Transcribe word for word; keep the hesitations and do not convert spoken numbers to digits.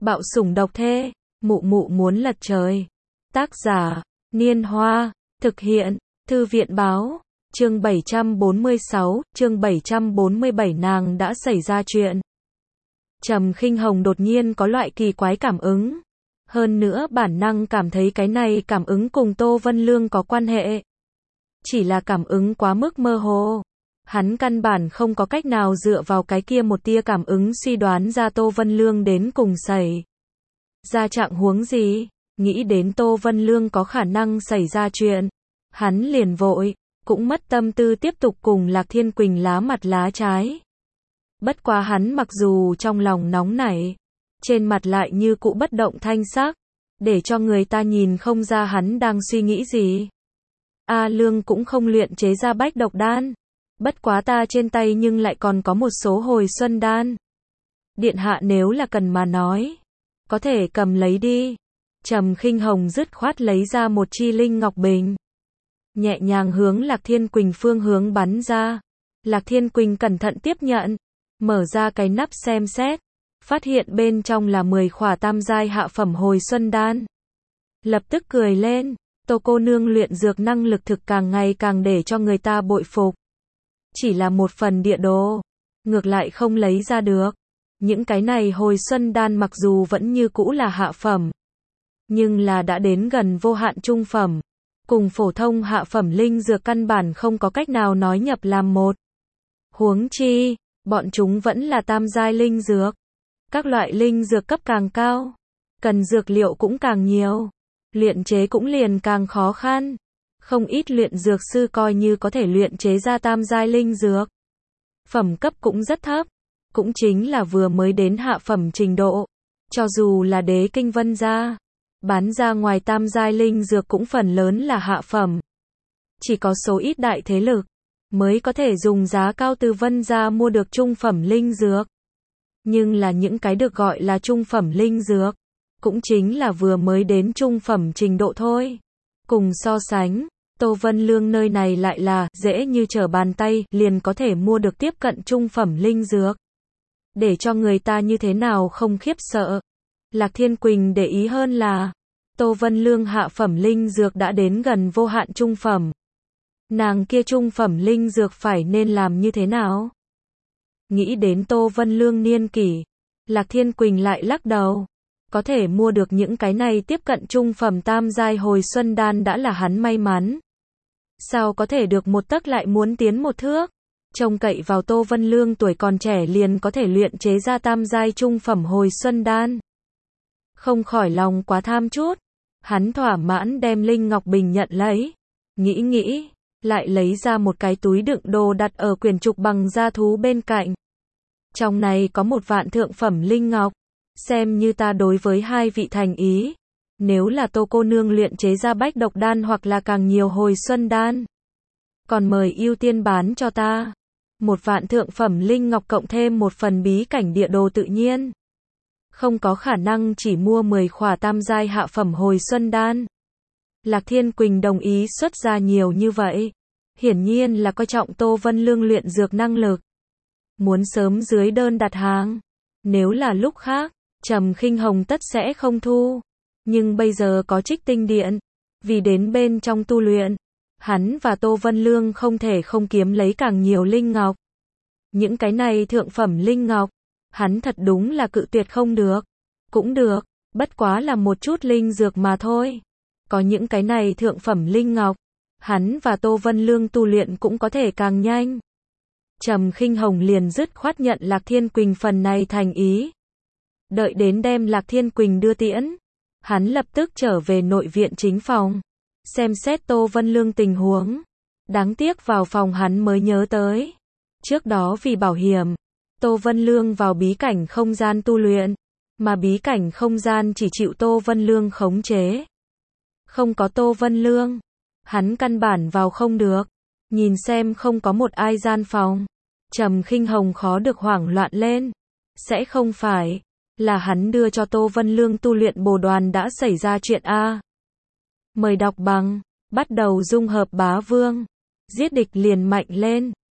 Bạo sủng độc thê, mụ mụ muốn lật trời. Tác giả, Niên Hoa, thực hiện, Thư viện báo, chương bảy trăm bốn mươi sáu, chương bảy trăm bốn mươi bảy nàng đã xảy ra chuyện. Trầm Khinh Hồng đột nhiên có loại kỳ quái cảm ứng. Hơn nữa bản năng cảm thấy cái này cảm ứng cùng Tô Vân Lương có quan hệ. Chỉ là cảm ứng quá mức mơ hồ. Hắn căn bản không có cách nào dựa vào cái kia một tia cảm ứng suy đoán ra Tô Vân Lương đến cùng xảy ra trạng huống gì. Nghĩ đến Tô Vân Lương có khả năng xảy ra chuyện, hắn liền vội, cũng mất tâm tư tiếp tục cùng Lạc Thiên Quỳnh lá mặt lá trái. Bất quá hắn mặc dù trong lòng nóng nảy, trên mặt lại như cũ bất động thanh sắc, để cho người ta nhìn không ra hắn đang suy nghĩ gì. A Lương cũng không luyện chế ra bách độc đan. Bất quá ta trên tay nhưng lại còn có một số hồi xuân đan. Điện hạ nếu là cần mà nói, có thể cầm lấy đi. Trầm Khinh Hồng dứt khoát lấy ra một chi linh ngọc bình, nhẹ nhàng hướng Lạc Thiên Quỳnh phương hướng bắn ra. Lạc Thiên Quỳnh cẩn thận tiếp nhận, mở ra cái nắp xem xét, phát hiện bên trong là mười khỏa tam giai hạ phẩm hồi xuân đan. Lập tức cười lên, Tô cô nương luyện dược năng lực thực càng ngày càng để cho người ta bội phục. Chỉ là một phần địa đồ, ngược lại không lấy ra được. Những cái này hồi xuân đan mặc dù vẫn như cũ là hạ phẩm, nhưng là đã đến gần vô hạn trung phẩm, cùng phổ thông hạ phẩm linh dược căn bản không có cách nào nói nhập làm một. Huống chi, bọn chúng vẫn là tam giai linh dược. Các loại linh dược cấp càng cao, cần dược liệu cũng càng nhiều, luyện chế cũng liền càng khó khăn. Không ít luyện dược sư coi như có thể luyện chế ra tam giai linh dược, phẩm cấp cũng rất thấp, cũng chính là vừa mới đến hạ phẩm trình độ. Cho dù là Đế Kinh Vân gia, bán ra ngoài tam giai linh dược cũng phần lớn là hạ phẩm. Chỉ có số ít đại thế lực mới có thể dùng giá cao từ Vân gia mua được trung phẩm linh dược. Nhưng là những cái được gọi là trung phẩm linh dược, cũng chính là vừa mới đến trung phẩm trình độ thôi. Cùng so sánh, Tô Vân Lương nơi này lại là dễ như trở bàn tay liền có thể mua được tiếp cận trung phẩm linh dược. Để cho người ta như thế nào không khiếp sợ. Lạc Thiên Quỳnh để ý hơn là Tô Vân Lương hạ phẩm linh dược đã đến gần vô hạn trung phẩm. Nàng kia trung phẩm linh dược phải nên làm như thế nào? Nghĩ đến Tô Vân Lương niên kỷ, Lạc Thiên Quỳnh lại lắc đầu. Có thể mua được những cái này tiếp cận trung phẩm tam giai hồi xuân đan đã là hắn may mắn. Sao có thể được một tấc lại muốn tiến một thước? Trông cậy vào Tô Vân Lương tuổi còn trẻ liền có thể luyện chế ra tam giai trung phẩm hồi xuân đan. Không khỏi lòng quá tham chút. Hắn thỏa mãn đem linh ngọc bình nhận lấy. Nghĩ nghĩ, lại lấy ra một cái túi đựng đồ đặt ở quyển trục bằng da thú bên cạnh. Trong này có một vạn thượng phẩm linh ngọc. Xem như ta đối với hai vị thành ý. Nếu là Tô cô nương luyện chế ra bách độc đan hoặc là càng nhiều hồi xuân đan, còn mời ưu tiên bán cho ta. Một vạn thượng phẩm linh ngọc cộng thêm một phần bí cảnh địa đồ tự nhiên. Không có khả năng chỉ mua mười khỏa tam giai hạ phẩm hồi xuân đan. Lạc Thiên Quỳnh đồng ý xuất ra nhiều như vậy. Hiển nhiên là coi trọng Tô Vân Lương luyện dược năng lực. Muốn sớm dưới đơn đặt hàng. Nếu là lúc khác, Trầm Khinh Hồng tất sẽ không thu. Nhưng bây giờ có Trích Tinh Điện, vì đến bên trong tu luyện, hắn và Tô Vân Lương không thể không kiếm lấy càng nhiều linh ngọc. Những cái này thượng phẩm linh ngọc, hắn thật đúng là cự tuyệt không được. Cũng được, bất quá là một chút linh dược mà thôi. Có những cái này thượng phẩm linh ngọc, hắn và Tô Vân Lương tu luyện cũng có thể càng nhanh. Trầm Khinh Hồng liền dứt khoát nhận Lạc Thiên Quỳnh phần này thành ý. Đợi đến đem Lạc Thiên Quỳnh đưa tiễn, hắn lập tức trở về nội viện chính phòng, xem xét Tô Vân Lương tình huống. Đáng tiếc vào phòng hắn mới nhớ tới. Trước đó vì bảo hiểm, Tô Vân Lương vào bí cảnh không gian tu luyện, mà bí cảnh không gian chỉ chịu Tô Vân Lương khống chế. Không có Tô Vân Lương, hắn căn bản vào không được. Nhìn xem không có một ai gian phòng, Trầm Khinh Hồng khó được hoảng loạn lên. Sẽ không phải là hắn đưa cho Tô Vân Lương tu luyện bồ đoàn đã xảy ra chuyện a? Mời đọc bằng, bắt đầu dung hợp bá vương, giết địch liền mạnh lên.